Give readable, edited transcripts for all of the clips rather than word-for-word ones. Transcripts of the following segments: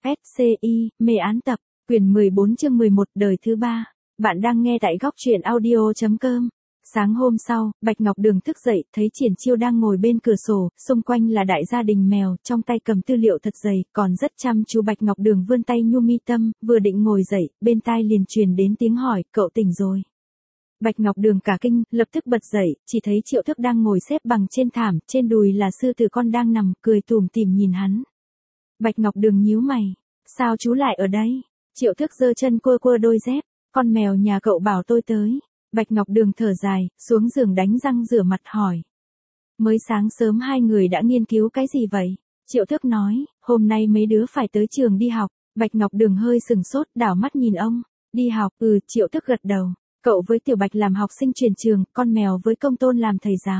SCI, mê án tập, quyển 14 chương 11 đời thứ 3. Bạn đang nghe tại góc truyện audio.com. Sáng hôm sau, Bạch Ngọc Đường thức dậy, thấy Triển Chiêu đang ngồi bên cửa sổ, xung quanh là đại gia đình mèo, trong tay cầm tư liệu thật dày, còn rất chăm chú. Bạch Ngọc Đường vươn tay nhu mi tâm, vừa định ngồi dậy, bên tai liền truyền đến tiếng hỏi, cậu tỉnh rồi. Bạch Ngọc Đường cả kinh, lập tức bật dậy, chỉ thấy Triệu Thức đang ngồi xếp bằng trên thảm, trên đùi là sư tử con đang nằm, cười tủm tỉm nhìn hắn. Bạch Ngọc Đường nhíu mày, sao chú lại ở đây? Triệu Thức giơ chân cua cua đôi dép, con mèo nhà cậu bảo tôi tới. Bạch Ngọc Đường thở dài, xuống giường đánh răng rửa mặt hỏi. Mới sáng sớm hai người đã nghiên cứu cái gì vậy? Triệu Thức nói, hôm nay mấy đứa phải tới trường đi học. Bạch Ngọc Đường hơi sừng sốt, đảo mắt nhìn ông. Đi học, Triệu Thức gật đầu. Cậu với Tiểu Bạch làm học sinh truyền trường, con mèo với Công Tôn làm thầy giáo.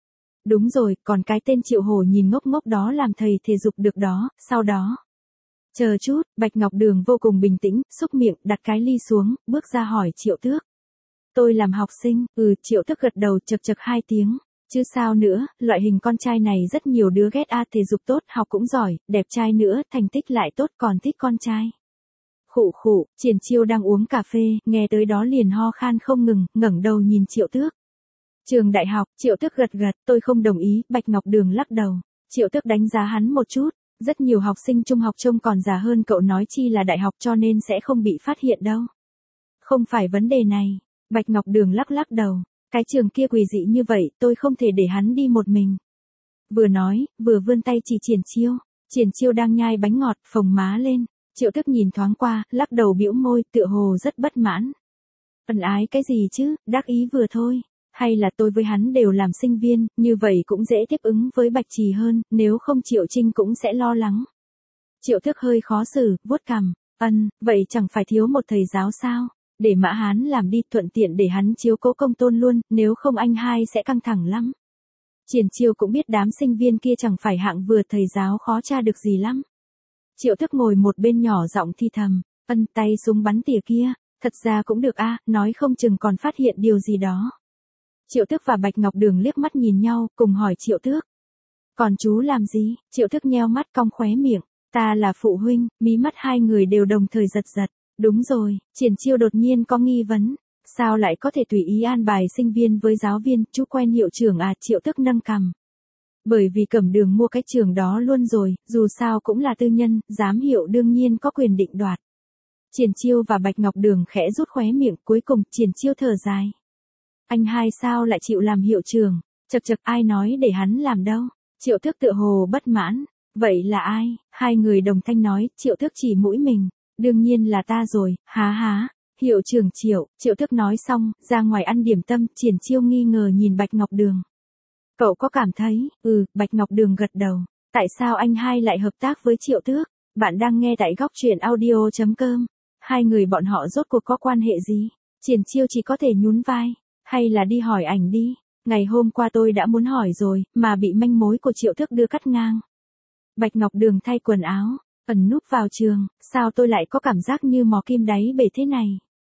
Đúng rồi, còn cái tên Triệu Hổ nhìn ngốc ngốc đó làm thầy thể dục được đó, sau đó. Chờ chút, Bạch Ngọc Đường vô cùng bình tĩnh, xúc miệng, đặt cái ly xuống, bước ra hỏi Triệu Tước. Tôi làm học sinh, Triệu Tước gật đầu chậc chậc hai tiếng. Chứ sao nữa, loại hình con trai này rất nhiều đứa ghét thể dục tốt, học cũng giỏi, đẹp trai nữa, thành tích lại tốt còn thích con trai. Khụ khụ, Triển Chiêu đang uống cà phê, nghe tới đó liền ho khan không ngừng, ngẩng đầu nhìn Triệu Tước. Trường đại học, Triệu Tước gật gật, tôi không đồng ý, Bạch Ngọc Đường lắc đầu. Triệu Tước đánh giá hắn một chút, rất nhiều học sinh trung học trông còn già hơn cậu nói chi là đại học cho nên sẽ không bị phát hiện đâu. Không phải vấn đề này, Bạch Ngọc Đường lắc lắc đầu, cái trường kia quỷ dị như vậy, tôi không thể để hắn đi một mình. Vừa nói, vừa vươn tay chỉ Triển Chiêu đang nhai bánh ngọt, phồng má lên. Triệu Thức nhìn thoáng qua, lắc đầu bĩu môi, tựa hồ rất bất mãn. Ân ái cái gì chứ, đắc ý vừa thôi. Hay là tôi với hắn đều làm sinh viên, như vậy cũng dễ tiếp ứng với Bạch Trì hơn, nếu không Triệu Trinh cũng sẽ lo lắng. Triệu Thức hơi khó xử, vuốt cằm. Vậy chẳng phải thiếu một thầy giáo sao? Để Mã Hán làm đi, thuận tiện để hắn chiếu cố Công Tôn luôn, nếu không anh hai sẽ căng thẳng lắm. Triển Chiêu cũng biết đám sinh viên kia chẳng phải hạng vừa, thầy giáo khó tra được gì lắm. Triệu Thức ngồi một bên nhỏ giọng thi thầm, tay súng bắn tỉa kia, thật ra cũng được nói không chừng còn phát hiện điều gì đó. Triệu Thức và Bạch Ngọc Đường liếc mắt nhìn nhau, cùng hỏi Triệu Thức. Còn chú làm gì? Triệu Thức nheo mắt cong khóe miệng, ta là phụ huynh, mí mắt hai người đều đồng thời giật giật. Đúng rồi, Triển Chiêu đột nhiên có nghi vấn, sao lại có thể tùy ý an bài sinh viên với giáo viên, chú quen hiệu trưởng Triệu Thức nâng cằm. Bởi vì Cẩm Đường mua cái trường đó luôn rồi, dù sao cũng là tư nhân, giám hiệu đương nhiên có quyền định đoạt. Triển Chiêu và Bạch Ngọc Đường khẽ rút khóe miệng, cuối cùng Triển Chiêu thở dài. Anh hai sao lại chịu làm hiệu trưởng? Chậc chậc, ai nói để hắn làm đâu? Triệu Thức tựa hồ bất mãn. Vậy là ai? Hai người đồng thanh nói, Triệu Thức chỉ mũi mình. Đương nhiên là ta rồi, há. Hiệu trưởng Triệu Thức nói xong, ra ngoài ăn điểm tâm, Triển Chiêu nghi ngờ nhìn Bạch Ngọc Đường. Cậu có cảm thấy, Bạch Ngọc Đường gật đầu. Tại sao anh hai lại hợp tác với Triệu Tước? Bạn đang nghe tại góc truyện audio.com. Hai người bọn họ rốt cuộc có quan hệ gì? Triển Chiêu chỉ có thể nhún vai. Hay là đi hỏi ảnh đi. Ngày hôm qua tôi đã muốn hỏi rồi, mà bị manh mối của Triệu Tước đưa cắt ngang. Bạch Ngọc Đường thay quần áo, ẩn núp vào trường, sao tôi lại có cảm giác như mò kim đáy bể thế này?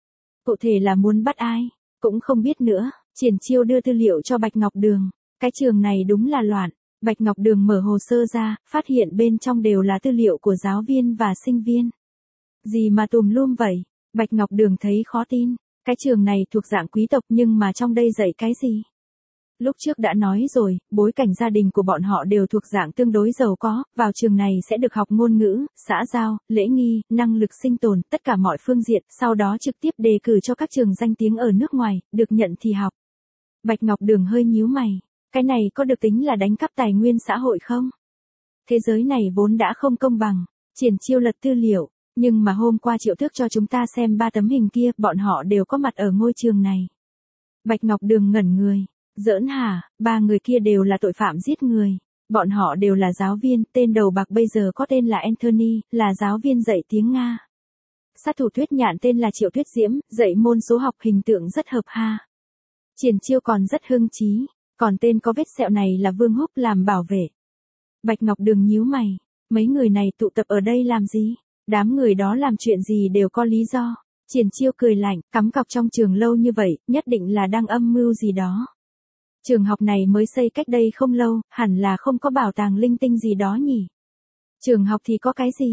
Cụ thể là muốn bắt ai? Cũng không biết nữa. Triển Chiêu đưa tư liệu cho Bạch Ngọc Đường. Cái trường này đúng là loạn. Bạch Ngọc Đường mở hồ sơ ra, phát hiện bên trong đều là tư liệu của giáo viên và sinh viên. Gì mà tùm lum vậy? Bạch Ngọc Đường thấy khó tin. Cái trường này thuộc dạng quý tộc nhưng mà trong đây dạy cái gì? Lúc trước đã nói rồi, bối cảnh gia đình của bọn họ đều thuộc dạng tương đối giàu có, vào trường này sẽ được học ngôn ngữ, xã giao, lễ nghi, năng lực sinh tồn, tất cả mọi phương diện, sau đó trực tiếp đề cử cho các trường danh tiếng ở nước ngoài, được nhận thì học. Bạch Ngọc Đường hơi nhíu mày. Cái này có được tính là đánh cắp tài nguyên xã hội không? Thế giới này vốn đã không công bằng. Triển Chiêu lật tư liệu, nhưng mà hôm qua Triệu Thức cho chúng ta xem 3 tấm hình kia, bọn họ đều có mặt ở ngôi trường này. Bạch Ngọc Đường ngẩn người, giỡn hả, 3 người kia đều là tội phạm giết người. Bọn họ đều là giáo viên, tên đầu bạc bây giờ có tên là Anthony, là giáo viên dạy tiếng Nga. Sát thủ Tuyết Nhạn tên là Triệu Tuyết Diễm, dạy môn số học, hình tượng rất hợp ha. Triển Chiêu còn rất hưng chí. Còn tên có vết sẹo này là Vương Húc làm bảo vệ. Bạch Ngọc Đường nhíu mày. Mấy người này tụ tập ở đây làm gì? Đám người đó làm chuyện gì đều có lý do. Triển Chiêu cười lạnh, cắm cọc trong trường lâu như vậy, nhất định là đang âm mưu gì đó. Trường học này mới xây cách đây không lâu, hẳn là không có bảo tàng linh tinh gì đó nhỉ? Trường học thì có cái gì?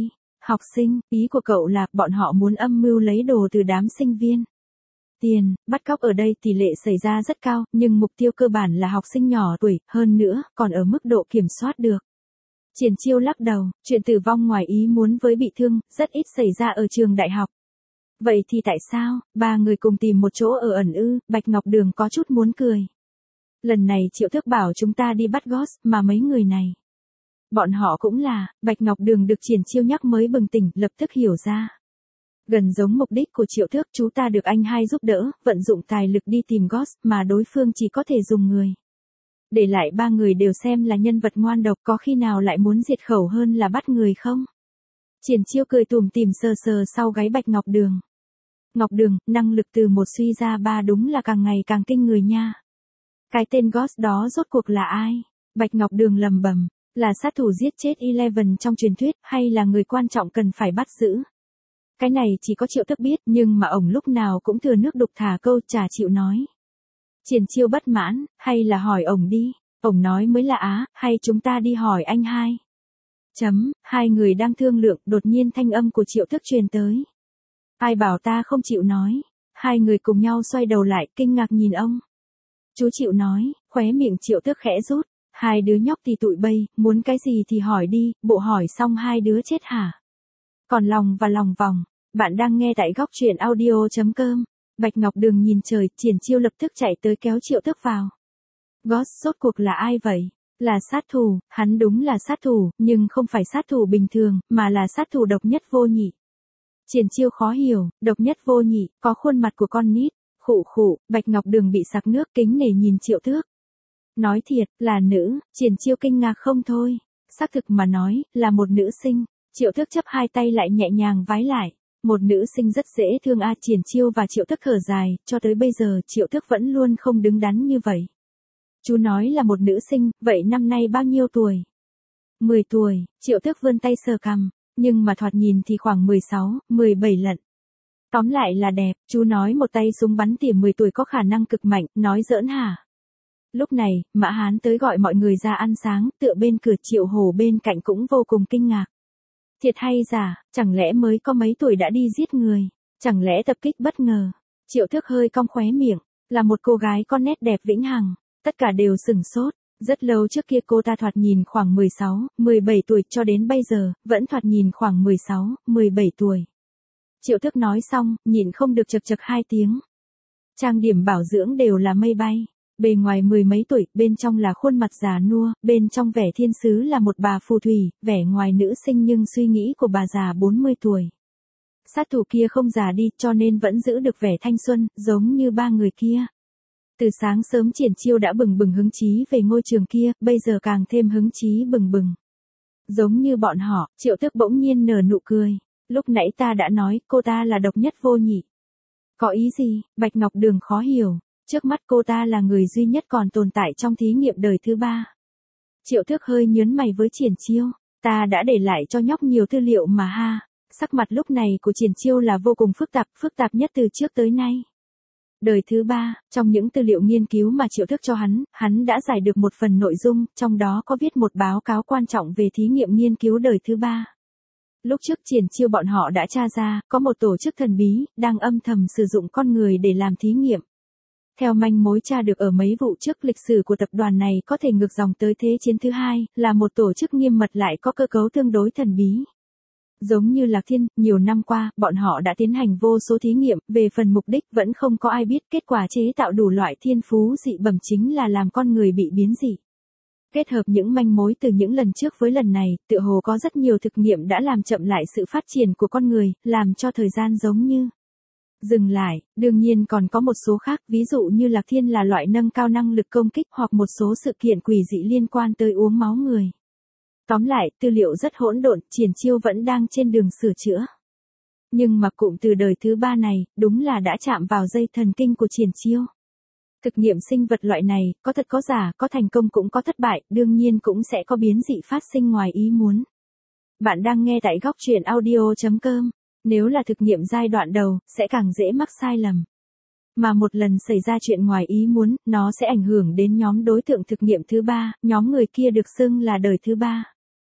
Học sinh, ý của cậu là bọn họ muốn âm mưu lấy đồ từ đám sinh viên. Tiền, bắt cóc ở đây tỷ lệ xảy ra rất cao, nhưng mục tiêu cơ bản là học sinh nhỏ tuổi, hơn nữa, còn ở mức độ kiểm soát được. Triển Chiêu lắc đầu, chuyện tử vong ngoài ý muốn với bị thương, rất ít xảy ra ở trường đại học. Vậy thì tại sao, ba người cùng tìm một chỗ ở ẩn ư, Bạch Ngọc Đường có chút muốn cười. Lần này Triệu Thức bảo chúng ta đi bắt Ghost, mà mấy người này. Bọn họ cũng là, Bạch Ngọc Đường được Triển Chiêu nhắc mới bừng tỉnh, lập tức hiểu ra. Gần giống mục đích của Triệu Thức, chú ta được anh hai giúp đỡ, vận dụng tài lực đi tìm Ghost, mà đối phương chỉ có thể dùng người. Để lại ba người đều xem là nhân vật ngoan độc, có khi nào lại muốn diệt khẩu hơn là bắt người không? Triển Chiêu cười tủm tỉm sờ sờ sau gáy Bạch Ngọc Đường. Ngọc Đường, năng lực từ một suy ra ba đúng là càng ngày càng kinh người nha. Cái tên Ghost đó rốt cuộc là ai? Bạch Ngọc Đường lầm bầm, là sát thủ giết chết Eleven trong truyền thuyết, hay là người quan trọng cần phải bắt giữ? Cái này chỉ có Triệu Thức biết, nhưng mà ổng lúc nào cũng thừa nước đục thả câu chả chịu nói. Triển Chiêu bất mãn, hay là hỏi ổng đi, ổng nói mới là á, hay chúng ta đi hỏi anh hai. Hai người đang thương lượng, đột nhiên thanh âm của Triệu Thức truyền tới. Ai bảo ta không chịu nói? Hai người cùng nhau xoay đầu lại, kinh ngạc nhìn ông. Chú chịu nói, khóe miệng Triệu Thức khẽ rút. Hai đứa nhóc thì tụi bay, muốn cái gì thì hỏi đi, bộ hỏi xong hai đứa chết hả? Còn lòng và lòng vòng, bạn đang nghe tại góc truyện audio.com. Bạch Ngọc Đường nhìn trời, Triển Chiêu lập tức chạy tới kéo Triệu Thức vào. Ghost rốt cuộc là ai vậy? Là sát thủ, hắn đúng là sát thủ, nhưng không phải sát thủ bình thường, mà là sát thủ độc nhất vô nhị. Triển Chiêu khó hiểu, độc nhất vô nhị, có khuôn mặt của con nít. Khụ khụ, Bạch Ngọc Đường bị sặc nước, kính nể nhìn Triệu Thức. Nói thiệt, là nữ, Triển Chiêu kinh ngạc không thôi. Xác thực mà nói, là một nữ sinh. Triệu Thức chấp hai tay lại nhẹ nhàng vái lại. Một nữ sinh rất dễ thương a. Triển Chiêu và Triệu Thức thở dài, cho tới bây giờ Triệu Thức vẫn luôn không đứng đắn như vậy. Chú nói là một nữ sinh, vậy năm nay bao nhiêu tuổi? 10 tuổi, Triệu Thức vươn tay sờ cằm, nhưng mà thoạt nhìn thì khoảng 16, 17 lận. Tóm lại là đẹp, chú nói một tay súng bắn tỉa 10 tuổi có khả năng cực mạnh, nói giỡn hả? Lúc này, Mã Hán tới gọi mọi người ra ăn sáng, tựa bên cửa Triệu Hổ bên cạnh cũng vô cùng kinh ngạc. Thiệt hay giả, chẳng lẽ mới có mấy tuổi đã đi giết người, chẳng lẽ tập kích bất ngờ? Triệu Thức hơi cong khóe miệng, là một cô gái con nét đẹp vĩnh hằng, tất cả đều sửng sốt. Rất lâu trước kia cô ta thoạt nhìn khoảng 16, 17 tuổi cho đến bây giờ, vẫn thoạt nhìn khoảng 16, 17 tuổi. Triệu Thức nói xong, nhịn không được chật chật hai tiếng. Trang điểm bảo dưỡng đều là mây bay. Bề ngoài mười mấy tuổi, bên trong là khuôn mặt già nua, bên trong vẻ thiên sứ là một bà phù thủy, vẻ ngoài nữ sinh nhưng suy nghĩ của bà già 40 tuổi. Sát thủ kia không già đi, cho nên vẫn giữ được vẻ thanh xuân, giống như ba người kia. Từ sáng sớm Triển Chiêu đã bừng bừng hứng chí về ngôi trường kia, bây giờ càng thêm hứng chí bừng bừng. Giống như bọn họ, Triệu Thức bỗng nhiên nở nụ cười. Lúc nãy ta đã nói, cô ta là độc nhất vô nhị. Có ý gì? Bạch Ngọc Đường khó hiểu. Trước mắt cô ta là người duy nhất còn tồn tại trong thí nghiệm đời thứ 3. Triệu Thức hơi nhớn mày với Triển Chiêu. Ta đã để lại cho nhóc nhiều tư liệu mà ha. Sắc mặt lúc này của Triển Chiêu là vô cùng phức tạp nhất từ trước tới nay. Đời thứ 3, trong những tư liệu nghiên cứu mà Triệu Thức cho hắn đã giải được một phần nội dung, trong đó có viết một báo cáo quan trọng về thí nghiệm nghiên cứu đời thứ 3. Lúc trước Triển Chiêu bọn họ đã tra ra, có một tổ chức thần bí, đang âm thầm sử dụng con người để làm thí nghiệm. Theo manh mối tra được ở mấy vụ trước, lịch sử của tập đoàn này có thể ngược dòng tới Thế chiến thứ 2, là một tổ chức nghiêm mật lại có cơ cấu tương đối thần bí. Giống như Lạc Thiên, nhiều năm qua, bọn họ đã tiến hành vô số thí nghiệm, về phần mục đích vẫn không có ai biết, kết quả chế tạo đủ loại thiên phú dị bẩm chính là làm con người bị biến dị. Kết hợp những manh mối từ những lần trước với lần này, tựa hồ có rất nhiều thực nghiệm đã làm chậm lại sự phát triển của con người, làm cho thời gian giống như dừng lại. Đương nhiên còn có một số khác, ví dụ như Lạc Thiên là loại nâng cao năng lực công kích, hoặc một số sự kiện quỷ dị liên quan tới uống máu người. Tóm lại, tư liệu rất hỗn độn, Triển Chiêu vẫn đang trên đường sửa chữa. Nhưng mà cụm từ đời thứ 3 này, đúng là đã chạm vào dây thần kinh của Triển Chiêu. Thực nghiệm sinh vật loại này, có thật có giả, có thành công cũng có thất bại, đương nhiên cũng sẽ có biến dị phát sinh ngoài ý muốn. Bạn đang nghe tại góc truyện audio.com. Nếu là thực nghiệm giai đoạn đầu, sẽ càng dễ mắc sai lầm. Mà một lần xảy ra chuyện ngoài ý muốn, nó sẽ ảnh hưởng đến nhóm đối tượng thực nghiệm thứ 3, nhóm người kia được xưng là đời thứ 3.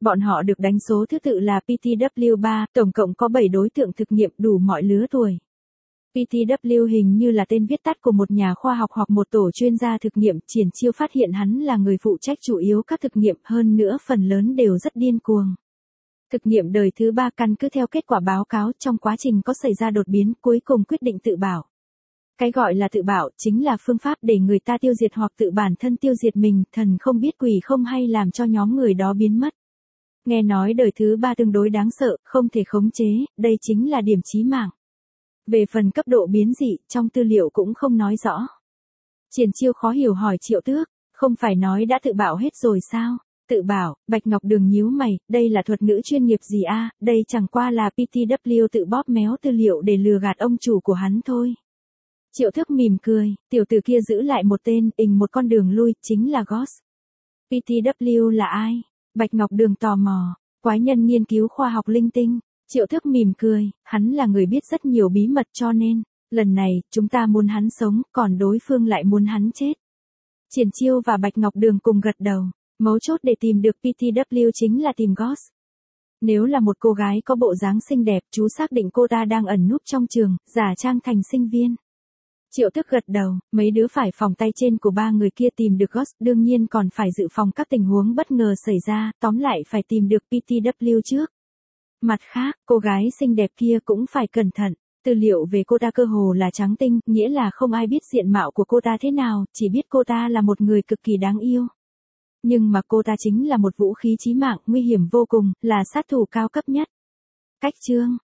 Bọn họ được đánh số thứ tự là PTW3, tổng cộng có 7 đối tượng thực nghiệm đủ mọi lứa tuổi. PTW hình như là tên viết tắt của một nhà khoa học hoặc một tổ chuyên gia thực nghiệm. Triển Chiêu phát hiện hắn là người phụ trách chủ yếu các thực nghiệm, hơn nữa phần lớn đều rất điên cuồng. Thực nghiệm đời thứ 3 căn cứ theo kết quả báo cáo trong quá trình có xảy ra đột biến, cuối cùng quyết định tự bảo. Cái gọi là tự bảo chính là phương pháp để người ta tiêu diệt hoặc tự bản thân tiêu diệt mình, thần không biết quỷ không hay, làm cho nhóm người đó biến mất. Nghe nói đời thứ 3 tương đối đáng sợ, không thể khống chế, đây chính là điểm chí mạng. Về phần cấp độ biến dị, trong tư liệu cũng không nói rõ. Triển Chiêu khó hiểu hỏi Triệu Tước, không phải nói đã tự bảo hết rồi sao? Tự bảo, Bạch Ngọc Đường nhíu mày, đây là thuật ngữ chuyên nghiệp gì a? Đây chẳng qua là PTW tự bóp méo tư liệu để lừa gạt ông chủ của hắn thôi. Triệu Tước mỉm cười, tiểu tử kia giữ lại một tên, một con đường lui, chính là Ghost. PTW là ai? Bạch Ngọc Đường tò mò, quái nhân nghiên cứu khoa học linh tinh. Triệu Tước mỉm cười, hắn là người biết rất nhiều bí mật cho nên, lần này, chúng ta muốn hắn sống, còn đối phương lại muốn hắn chết. Triển Chiêu và Bạch Ngọc Đường cùng gật đầu, mấu chốt để tìm được PTW chính là tìm Ghost. Nếu là một cô gái có bộ dáng xinh đẹp, chú xác định cô ta đang ẩn núp trong trường, giả trang thành sinh viên. Triệu Tước gật đầu, mấy đứa phải phòng tay trên của 3 người kia tìm được Ghost, đương nhiên còn phải dự phòng các tình huống bất ngờ xảy ra, tóm lại phải tìm được PTW trước. Mặt khác, cô gái xinh đẹp kia cũng phải cẩn thận, tư liệu về cô ta cơ hồ là trắng tinh, nghĩa là không ai biết diện mạo của cô ta thế nào, chỉ biết cô ta là một người cực kỳ đáng yêu. Nhưng mà cô ta chính là một vũ khí chí mạng, nguy hiểm vô cùng, là sát thủ cao cấp nhất. Cách chương